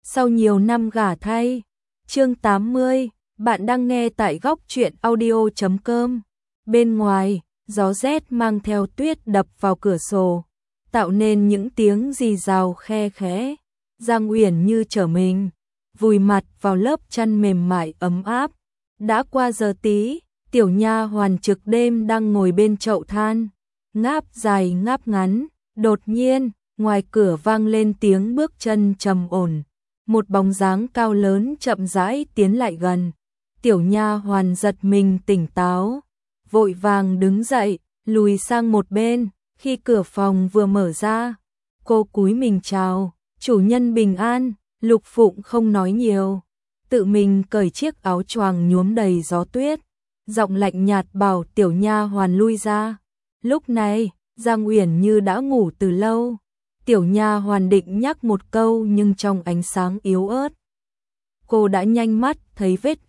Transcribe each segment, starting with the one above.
sau nhiều năm gả thay. Chương 80, bạn đang nghe tại góc truyện audio.com. Bên ngoài, gió rét mang theo tuyết đập vào cửa sổ, tạo nên những tiếng rì rào khe khẽ. Giang Uyển Như trở mình, vùi mặt vào lớp chăn mềm mại ấm áp. Đã qua giờ tí, tiểu nha hoàn trực đêm đang ngồi bên chậu than, ngáp dài ngáp ngắn. Đột nhiên, ngoài cửa vang lên tiếng bước chân trầm ổn. Một bóng dáng cao lớn chậm rãi tiến lại gần. Tiểu nha hoàn giật mình tỉnh táo, vội vàng đứng dậy, lùi sang một bên. Khi cửa phòng vừa mở ra, cô cúi mình chào, chủ nhân bình an. Lục Phụng không nói nhiều, tự mình cởi chiếc áo choàng nhuốm đầy gió tuyết, giọng lạnh nhạt bảo tiểu nha hoàn lui ra. Lúc này, Giang Uyển Như đã ngủ từ lâu. Tiểu nha hoàn định nhắc một câu nhưng trong ánh sáng yếu ớt, cô đã nhanh mắt thấy vết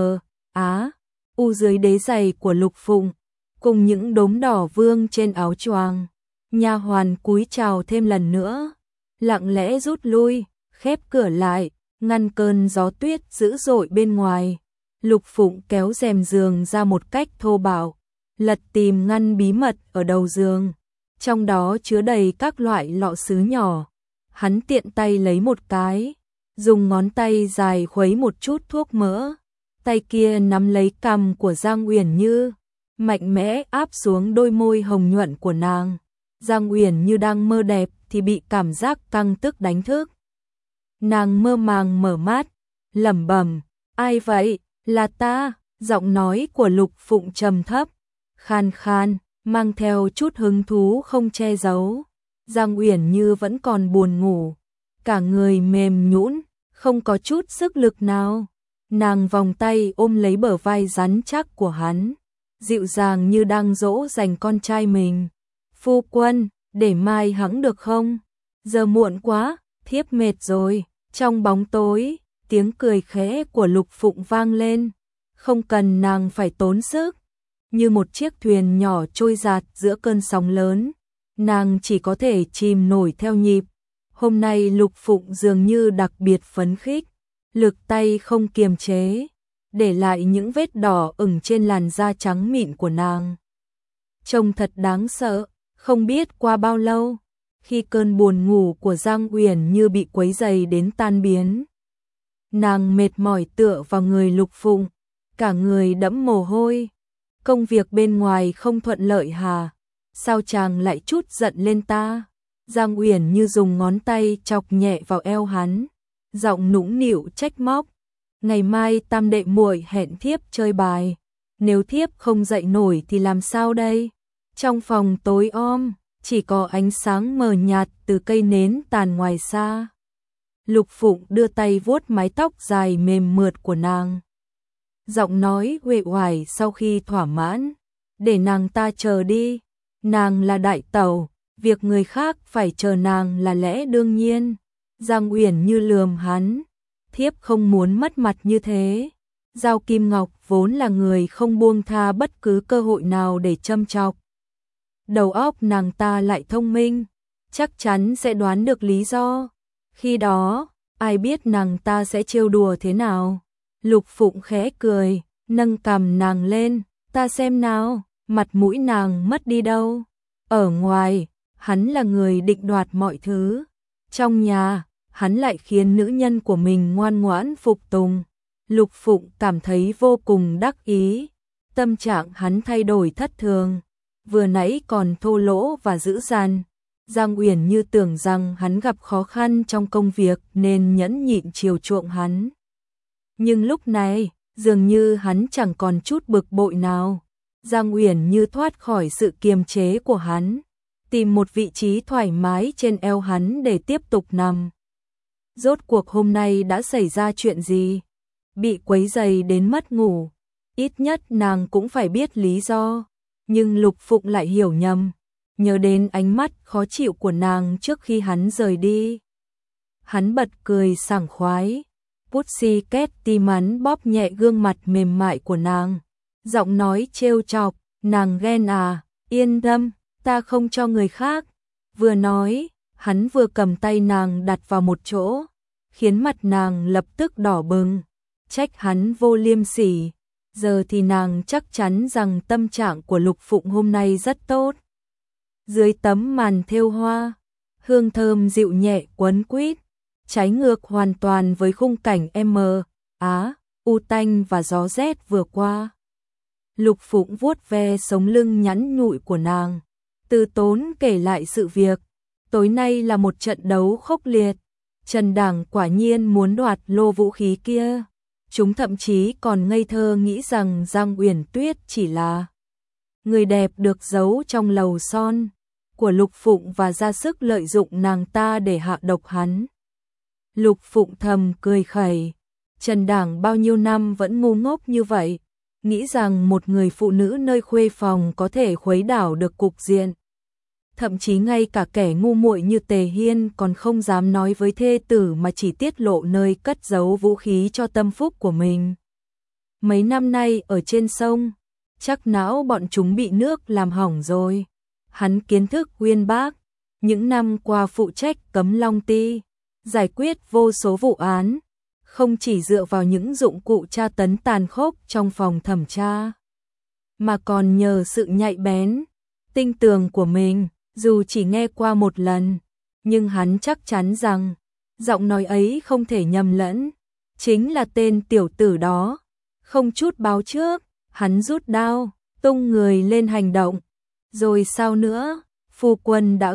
U dưới đế giày của Lục Phụng, cùng những đốm đỏ vương trên áo choàng. Nha hoàn cúi chào thêm lần nữa, lặng lẽ rút lui, khép cửa lại, ngăn cơn gió tuyết dữ dội bên ngoài. Lục Phụng kéo rèm giường ra một cách thô bạo, lật tìm ngăn bí mật ở đầu giường, trong đó chứa đầy các loại lọ sứ nhỏ. Hắn tiện tay lấy một cái, dùng ngón tay dài khuấy một chút thuốc mỡ, tay kia nắm lấy cằm của Giang Uyển Như, mạnh mẽ áp xuống đôi môi hồng nhuận của nàng. Giang Uyển Như đang mơ đẹp thì bị cảm giác căng tức đánh thức. Nàng mơ màng mở mắt, lẩm bẩm, ai vậy? Là ta. Giọng nói của Lục Phụng trầm thấp, khan khan, mang theo chút hứng thú không che giấu. Giang Uyển Như vẫn còn buồn ngủ, cả người mềm nhũn, không có chút sức lực nào. Nàng vòng tay ôm lấy bờ vai rắn chắc của hắn, dịu dàng như đang dỗ dành con trai mình. Phu quân, để mai hẵng được không? Giờ muộn quá, thiếp mệt rồi. Trong bóng tối, tiếng cười khẽ của Lục Phụng vang lên, không cần nàng phải tốn sức. Như một chiếc thuyền nhỏ trôi dạt giữa cơn sóng lớn, nàng chỉ có thể chìm nổi theo nhịp. Hôm nay Lục Phụng dường như đặc biệt phấn khích, lực tay không kiềm chế, để lại những vết đỏ ửng trên làn da trắng mịn của nàng. Trông thật đáng sợ. Không biết qua bao lâu, khi cơn buồn ngủ của Giang Uyển Như bị quấy dày đến tan biến, nàng mệt mỏi tựa vào người Lục Phụng, cả người đẫm mồ hôi. Công việc bên ngoài không thuận lợi hả? Sao chàng lại chút giận lên ta? Giang Uyển Như dùng ngón tay chọc nhẹ vào eo hắn, giọng nũng nịu trách móc. Ngày mai tam đệ muội hẹn thiếp chơi bài, nếu thiếp không dậy nổi thì làm sao đây? Trong phòng tối om, chỉ có ánh sáng mờ nhạt từ cây nến tàn ngoài xa. Lục Phụng đưa tay vuốt mái tóc dài mềm mượt của nàng, giọng nói uể oải sau khi thỏa mãn, để nàng ta chờ đi. Nàng là đại tẩu, việc người khác phải chờ nàng là lẽ đương nhiên. Giang Uyển Như lườm hắn, thiếp không muốn mất mặt như thế. Giao Kim Ngọc vốn là người không buông tha bất cứ cơ hội nào để châm chọc. Đầu óc nàng ta lại thông minh, chắc chắn sẽ đoán được lý do. Khi đó, ai biết nàng ta sẽ trêu đùa thế nào. Lục Phụng khẽ cười, nâng cằm nàng lên, ta xem nào, mặt mũi nàng mất đi đâu. Ở ngoài, hắn là người định đoạt mọi thứ. Trong nhà, hắn lại khiến nữ nhân của mình ngoan ngoãn phục tùng. Lục Phụng cảm thấy vô cùng đắc ý, tâm trạng hắn thay đổi thất thường. Vừa nãy còn thô lỗ và dữ dằn, Giang Uyển Như tưởng rằng hắn gặp khó khăn trong công việc nên nhẫn nhịn chiều chuộng hắn. Nhưng lúc này, dường như hắn chẳng còn chút bực bội nào. Giang Uyển Như thoát khỏi sự kiềm chế của hắn, tìm một vị trí thoải mái trên eo hắn để tiếp tục nằm. Rốt cuộc hôm nay đã xảy ra chuyện gì? Bị quấy rầy đến mất ngủ, ít nhất nàng cũng phải biết lý do. Nhưng Lục Phụng lại hiểu nhầm, nhớ đến ánh mắt khó chịu của nàng trước khi hắn rời đi. Hắn bật cười sảng khoái, Pussycat tim hắn bóp nhẹ gương mặt mềm mại của nàng, giọng nói trêu chọc, nàng ghen à, yên tâm, ta không cho người khác. Vừa nói, hắn vừa cầm tay nàng đặt vào một chỗ, khiến mặt nàng lập tức đỏ bừng, trách hắn vô liêm sỉ. Giờ thì nàng chắc chắn rằng tâm trạng của Lục Phụng hôm nay rất tốt. Dưới tấm màn thêu hoa, hương thơm dịu nhẹ quấn quýt, trái ngược hoàn toàn với khung cảnh u tanh và gió rét vừa qua. Lục Phụng vuốt ve sống lưng nhẵn nhụi của nàng, từ tốn kể lại sự việc. Tối nay là một trận đấu khốc liệt, Trần Đảng quả nhiên muốn đoạt lô vũ khí kia. Chúng thậm chí còn ngây thơ nghĩ rằng Giang Uyển Tuyết chỉ là người đẹp được giấu trong lầu son của Lục Phụng và ra sức lợi dụng nàng ta để hạ độc hắn. Lục Phụng thầm cười khẩy, Trần Đảng bao nhiêu năm vẫn ngu ngốc như vậy, nghĩ rằng một người phụ nữ nơi khuê phòng có thể khuấy đảo được cục diện. Thậm chí ngay cả kẻ ngu muội như Tề Hiên còn không dám nói với thê tử mà chỉ tiết lộ nơi cất giấu vũ khí cho tâm phúc của mình. Mấy năm nay ở trên sông, chắc não bọn chúng bị nước làm hỏng rồi. Hắn kiến thức uyên bác, những năm qua phụ trách Cấm Long Ti, giải quyết vô số vụ án, không chỉ dựa vào những dụng cụ tra tấn tàn khốc trong phòng thẩm tra, mà còn nhờ sự nhạy bén, tinh tường của mình. Dù chỉ nghe qua một lần, nhưng hắn chắc chắn rằng giọng nói ấy không thể nhầm lẫn, chính là tên tiểu tử đó. Không chút báo trước, hắn rút đao, tung người lên hành động. Rồi sao nữa, phu quân đã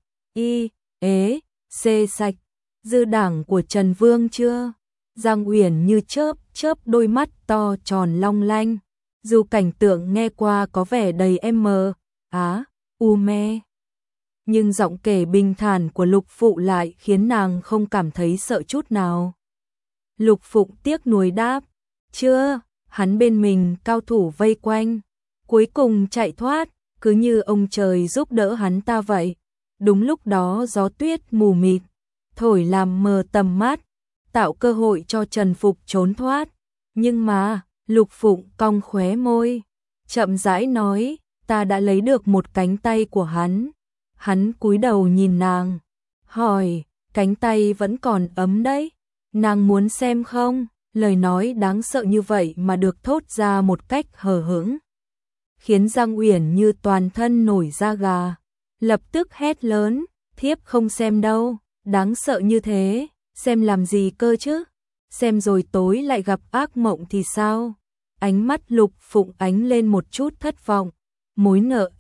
xê sạch dư đảng của Trần Vương chưa? Giang Uyển như chớp đôi mắt to tròn long lanh, dù cảnh tượng nghe qua có vẻ đầy u mê, nhưng giọng kể bình thản của Lục Phụ lại khiến nàng không cảm thấy sợ chút nào. Lục Phụng tiếc nuối đáp, chưa, hắn bên mình cao thủ vây quanh, cuối cùng chạy thoát, cứ như ông trời giúp đỡ hắn ta vậy. Đúng lúc đó gió tuyết mù mịt, thổi làm mờ tầm mắt, tạo cơ hội cho Trần Phục trốn thoát. Nhưng mà, Lục Phụng cong khóe môi, chậm rãi nói, ta đã lấy được một cánh tay của hắn. Hắn cúi đầu nhìn nàng, hỏi, cánh tay vẫn còn ấm đấy, nàng muốn xem không? Lời nói đáng sợ như vậy mà được thốt ra một cách hờ hững, khiến Giang Uyển như toàn thân nổi da gà, lập tức hét lớn, thiếp không xem đâu, đáng sợ như thế, xem làm gì cơ chứ? Xem rồi tối lại gặp ác mộng thì sao? Ánh mắt Lục Phụng ánh lên một chút thất vọng, mối nợ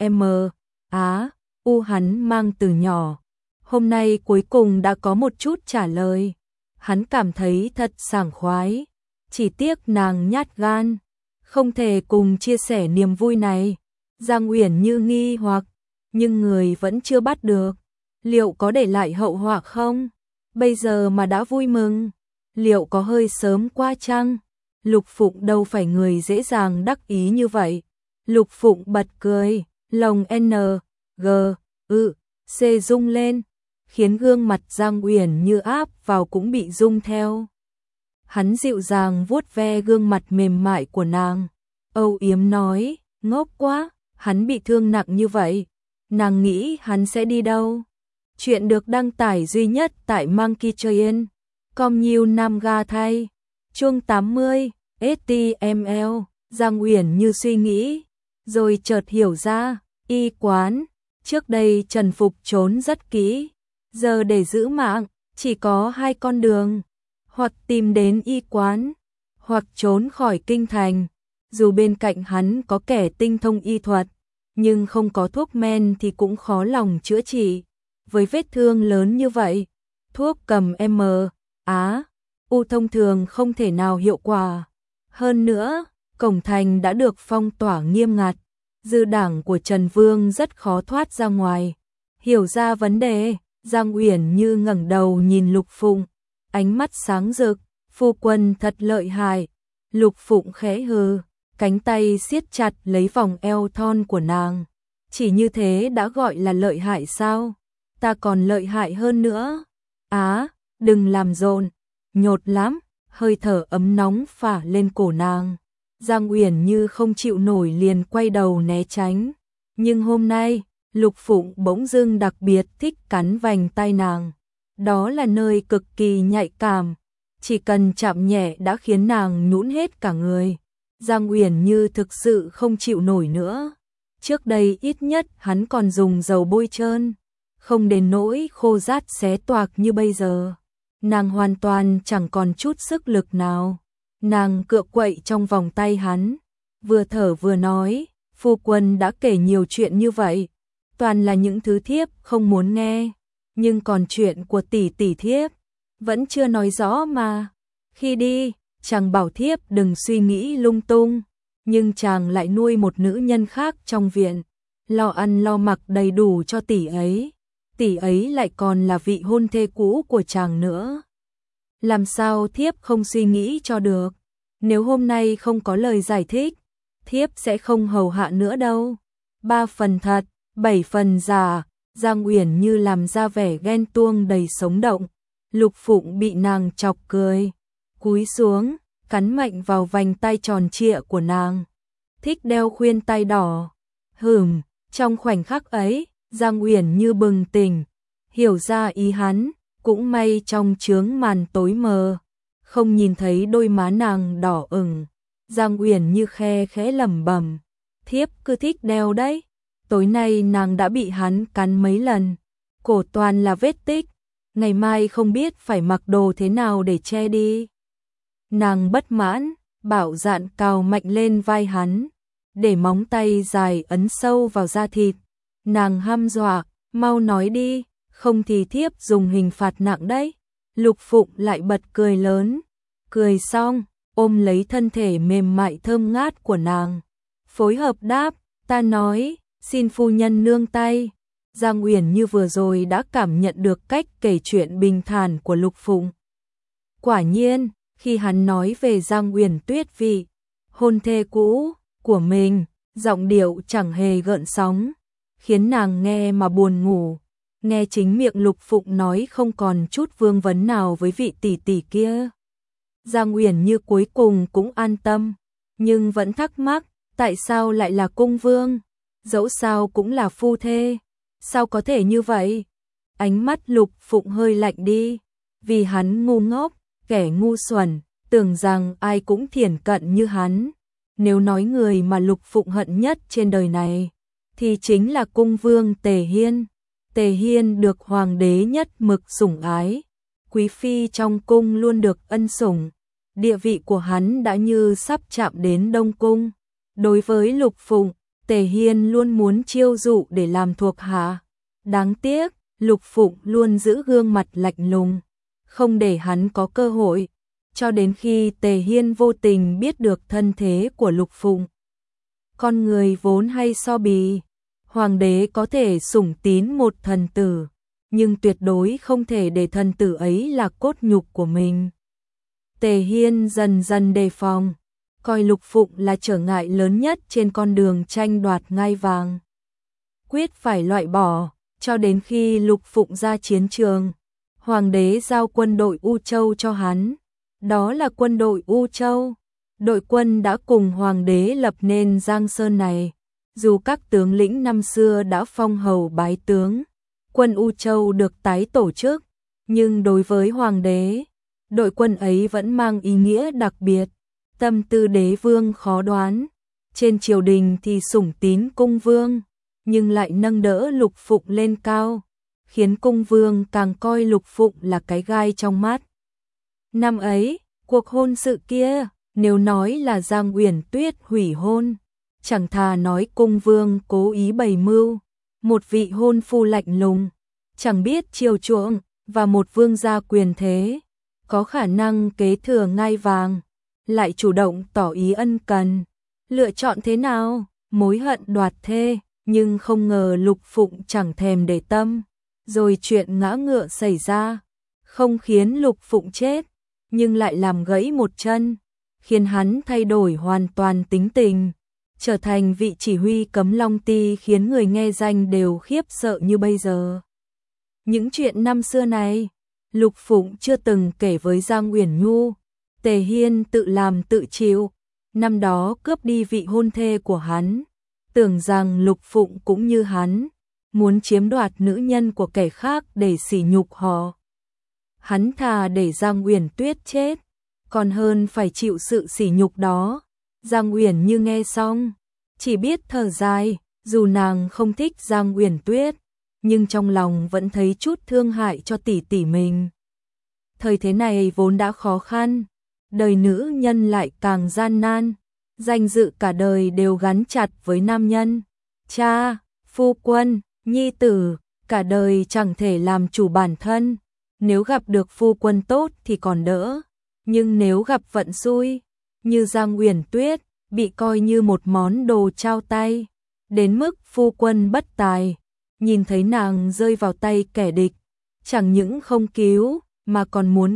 hắn mang từ nhỏ, hôm nay cuối cùng đã có một chút trả lời. Hắn cảm thấy thật sảng khoái, chỉ tiếc nàng nhát gan, không thể cùng chia sẻ niềm vui này. Giang Uyển như nghi hoặc, nhưng người vẫn chưa bắt được, liệu có để lại hậu họa không? Bây giờ mà đã vui mừng, liệu có hơi sớm quá chăng? Lục Phụng đâu phải người dễ dàng đắc ý như vậy. Lục Phụng bật cười, lồng rung lên, khiến gương mặt Giang Uyển như áp vào cũng bị rung theo. Hắn dịu dàng vuốt ve gương mặt mềm mại của nàng, âu yếm nói, ngốc quá, hắn bị thương nặng như vậy, nàng nghĩ hắn sẽ đi đâu? Chuyện được đăng tải duy nhất tại Monkey Train, com nhiều nam ga thay. Chương 80, HTML. Giang Uyển như suy nghĩ, rồi chợt hiểu ra, y quán, trước đây Trần Phục trốn rất kỹ, giờ để giữ mạng, chỉ có hai con đường, hoặc tìm đến y quán, hoặc trốn khỏi kinh thành. Dù bên cạnh hắn có kẻ tinh thông y thuật, nhưng không có thuốc men thì cũng khó lòng chữa trị. Với vết thương lớn như vậy, thuốc cầm thông thường không thể nào hiệu quả. Hơn nữa, cổng thành đã được phong tỏa nghiêm ngặt, dư đảng của Trần Vương rất khó thoát ra ngoài. Hiểu ra vấn đề, Giang Uyển như ngẩng đầu nhìn Lục Phụng, ánh mắt sáng rực, phu quân thật lợi hại. Lục Phụng khẽ hừ, cánh tay siết chặt lấy vòng eo thon của nàng. Chỉ như thế đã gọi là lợi hại sao? Ta còn lợi hại hơn nữa. Đừng làm rộn, nhột lắm. Hơi thở ấm nóng phả lên cổ nàng. Giang Uyển như không chịu nổi liền quay đầu né tránh. Nhưng hôm nay, Lục Phụng bỗng dưng đặc biệt thích cắn vành tai nàng. Đó là nơi cực kỳ nhạy cảm, chỉ cần chạm nhẹ đã khiến nàng nhũn hết cả người. Giang Uyển Như thực sự không chịu nổi nữa. Trước đây ít nhất hắn còn dùng dầu bôi trơn, không đến nỗi khô rát xé toạc như bây giờ. Nàng hoàn toàn chẳng còn chút sức lực nào. Nàng cựa quậy trong vòng tay hắn, vừa thở vừa nói, phu quân đã kể nhiều chuyện như vậy, toàn là những thứ thiếp không muốn nghe, nhưng còn chuyện của tỷ tỷ thiếp vẫn chưa nói rõ mà. Khi đi, chàng bảo thiếp đừng suy nghĩ lung tung, nhưng chàng lại nuôi một nữ nhân khác trong viện, lo ăn lo mặc đầy đủ cho tỷ ấy lại còn là vị hôn thê cũ của chàng nữa. Làm sao thiếp không suy nghĩ cho được, nếu hôm nay không có lời giải thích, thiếp sẽ không hầu hạ nữa đâu. 3 phần thật, 7 phần giả. Giang Uyển Như làm ra vẻ ghen tuông đầy sống động. Lục Phụng bị nàng chọc cười, cúi xuống, cắn mạnh vào vành tay tròn trịa của nàng. Thích đeo khuyên tai đỏ. Trong khoảnh khắc ấy, Giang Uyển Như bừng tỉnh, hiểu ra ý hắn, cũng may trong chướng màn tối mờ, không nhìn thấy đôi má nàng đỏ ửng. Giang Uyển Như khe khẽ lẩm bẩm, thiếp cứ thích đeo đấy. Tối nay nàng đã bị hắn cắn mấy lần, cổ toàn là vết tích, ngày mai không biết phải mặc đồ thế nào để che đi. Nàng bất mãn, bạo dạn cào mạnh lên vai hắn, để móng tay dài ấn sâu vào da thịt. Nàng hăm dọa, mau nói đi, không thì thiếp dùng hình phạt nặng đấy. Lục Phụng lại bật cười lớn, cười xong, ôm lấy thân thể mềm mại thơm ngát của nàng, phối hợp đáp, ta nói, xin phu nhân nương tay. Giang Uyển Như vừa rồi đã cảm nhận được cách kể chuyện bình thản của Lục Phụng. Quả nhiên, khi hắn nói về Giang Uyển Tuyết vị hôn thê cũ của mình, giọng điệu chẳng hề gợn sóng, khiến nàng nghe mà buồn ngủ. Nghe chính miệng Lục Phụng nói không còn chút vương vấn nào với vị tỷ tỷ kia, Giang Uyển Như cuối cùng cũng an tâm, nhưng vẫn thắc mắc, tại sao lại là cung vương? Dẫu sao cũng là phu thê, sao có thể như vậy? Ánh mắt Lục Phụng hơi lạnh đi, vì hắn ngu ngốc, kẻ ngu xuẩn, tưởng rằng ai cũng thiển cận như hắn. Nếu nói người mà Lục Phụng hận nhất trên đời này, thì chính là cung vương Tề Hiên. Tề Hiên được hoàng đế nhất mực sủng ái, quý phi trong cung luôn được ân sủng, địa vị của hắn đã như sắp chạm đến Đông Cung. Đối với Lục Phụng, Tề Hiên luôn muốn chiêu dụ để làm thuộc hạ. Đáng tiếc, Lục Phụng luôn giữ gương mặt lạnh lùng, không để hắn có cơ hội, cho đến khi Tề Hiên vô tình biết được thân thế của Lục Phụng. Con người vốn hay so bì, hoàng đế có thể sủng tín một thần tử, nhưng tuyệt đối không thể để thần tử ấy là cốt nhục của mình. Tề Hiên dần dần đề phòng, coi Lục Phụng là trở ngại lớn nhất trên con đường tranh đoạt ngai vàng. Quyết phải loại bỏ, cho đến khi Lục Phụng ra chiến trường, hoàng đế giao quân đội U Châu cho hắn. Đó là quân đội U Châu. Đội quân đã cùng hoàng đế lập nên Giang Sơn này. Dù các tướng lĩnh năm xưa đã phong hầu bái tướng, quân U Châu được tái tổ chức, nhưng đối với hoàng đế, đội quân ấy vẫn mang ý nghĩa đặc biệt. Tâm tư đế vương khó đoán, trên triều đình thì sủng tín cung vương, nhưng lại nâng đỡ Lục Phụng lên cao, khiến cung vương càng coi Lục Phụng là cái gai trong mắt. Năm ấy, cuộc hôn sự kia, nếu nói là Giang Uyển Tuyết hủy hôn, chẳng thà nói cung vương cố ý bày mưu, một vị hôn phu lạnh lùng, chẳng biết chiều chuộng, và một vương gia quyền thế, có khả năng kế thừa ngai vàng, lại chủ động tỏ ý ân cần. Lựa chọn thế nào? Mối hận đoạt thê, nhưng không ngờ Lục Phụng chẳng thèm để tâm. Rồi chuyện ngã ngựa xảy ra, không khiến Lục Phụng chết, nhưng lại làm gãy một chân, khiến hắn thay đổi hoàn toàn tính tình, trở thành vị chỉ huy Cấm Long Ti khiến người nghe danh đều khiếp sợ như bây giờ. Những chuyện năm xưa này, Lục Phụng chưa từng kể với Giang Uyển Nhu. Tề Hiên tự làm tự chịu, năm đó cướp đi vị hôn thê của hắn, tưởng rằng Lục Phụng cũng như hắn, muốn chiếm đoạt nữ nhân của kẻ khác để sỉ nhục họ. Hắn thà để Giang Uyển Tuyết chết, còn hơn phải chịu sự sỉ nhục đó. Giang Uyển Như nghe xong, chỉ biết thở dài, dù nàng không thích Giang Uyển Tuyết, nhưng trong lòng vẫn thấy chút thương hại cho tỷ tỷ mình. Thời thế này vốn đã khó khăn, đời nữ nhân lại càng gian nan, danh dự cả đời đều gắn chặt với nam nhân. Cha, phu quân, nhi tử, cả đời chẳng thể làm chủ bản thân. Nếu gặp được phu quân tốt thì còn đỡ, nhưng nếu gặp vận xui, như Giang Uyển Tuyết, bị coi như một món đồ trao tay, đến mức phu quân bất tài, nhìn thấy nàng rơi vào tay kẻ địch, chẳng những không cứu, mà còn muốn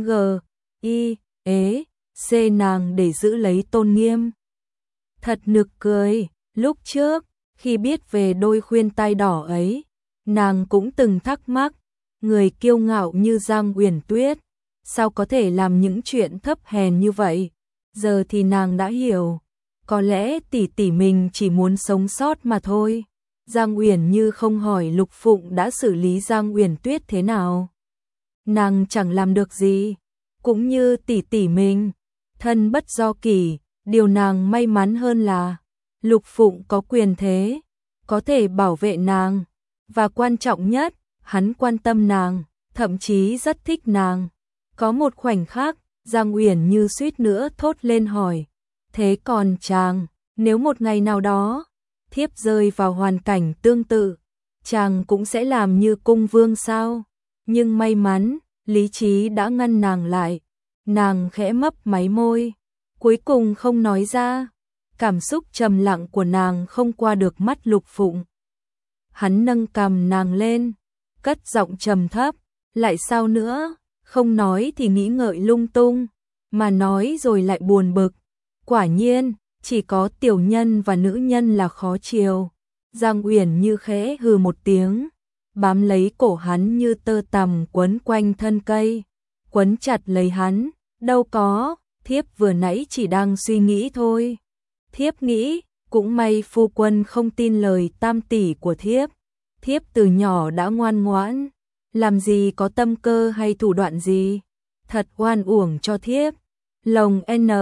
C nàng để giữ lấy tôn nghiêm. Thật nực cười, lúc trước, khi biết về đôi khuyên tai đỏ ấy, nàng cũng từng thắc mắc, người kiêu ngạo như Giang Uyển Tuyết, sao có thể làm những chuyện thấp hèn như vậy? Giờ thì nàng đã hiểu, có lẽ tỷ tỷ mình chỉ muốn sống sót mà thôi. Giang Uyển Như không hỏi Lục Phụng đã xử lý Giang Uyển Tuyết thế nào. Nàng chẳng làm được gì, cũng như tỷ tỷ mình, thân bất do kỷ, điều nàng may mắn hơn là Lục Phụng có quyền thế, có thể bảo vệ nàng, và quan trọng nhất, hắn quan tâm nàng, thậm chí rất thích nàng. Có một khoảnh khắc, Giang Uyển Như suýt nữa thốt lên hỏi, thế còn chàng, nếu một ngày nào đó, thiếp rơi vào hoàn cảnh tương tự, chàng cũng sẽ làm như cung vương sao? Nhưng may mắn, lý trí đã ngăn nàng lại, nàng khẽ mấp máy môi, cuối cùng không nói ra. Cảm xúc trầm lặng của nàng không qua được mắt Lục Phụng. Hắn nâng cằm nàng lên, cất giọng trầm thấp, lại sao nữa, không nói thì nghĩ ngợi lung tung, mà nói rồi lại buồn bực. Quả nhiên, chỉ có tiểu nhân và nữ nhân là khó chiều. Giang Uyển Như khẽ hừ một tiếng, bám lấy cổ hắn như tơ tằm quấn quanh thân cây, quấn chặt lấy hắn. Đâu có, thiếp vừa nãy chỉ đang suy nghĩ thôi. Thiếp nghĩ, cũng may phu quân không tin lời tam tỷ của thiếp. Thiếp từ nhỏ đã ngoan ngoãn, làm gì có tâm cơ hay thủ đoạn gì. Thật oan uổng cho thiếp. Lồng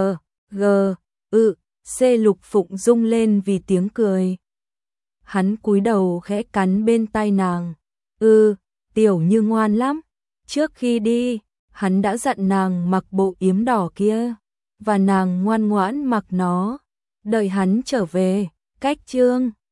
C Lục Phụng rung lên vì tiếng cười. Hắn cúi đầu khẽ cắn bên tai nàng. Tiểu Như ngoan lắm. Trước khi đi, hắn đã dặn nàng mặc bộ yếm đỏ kia, và nàng ngoan ngoãn mặc nó. Đợi hắn trở về, cách chương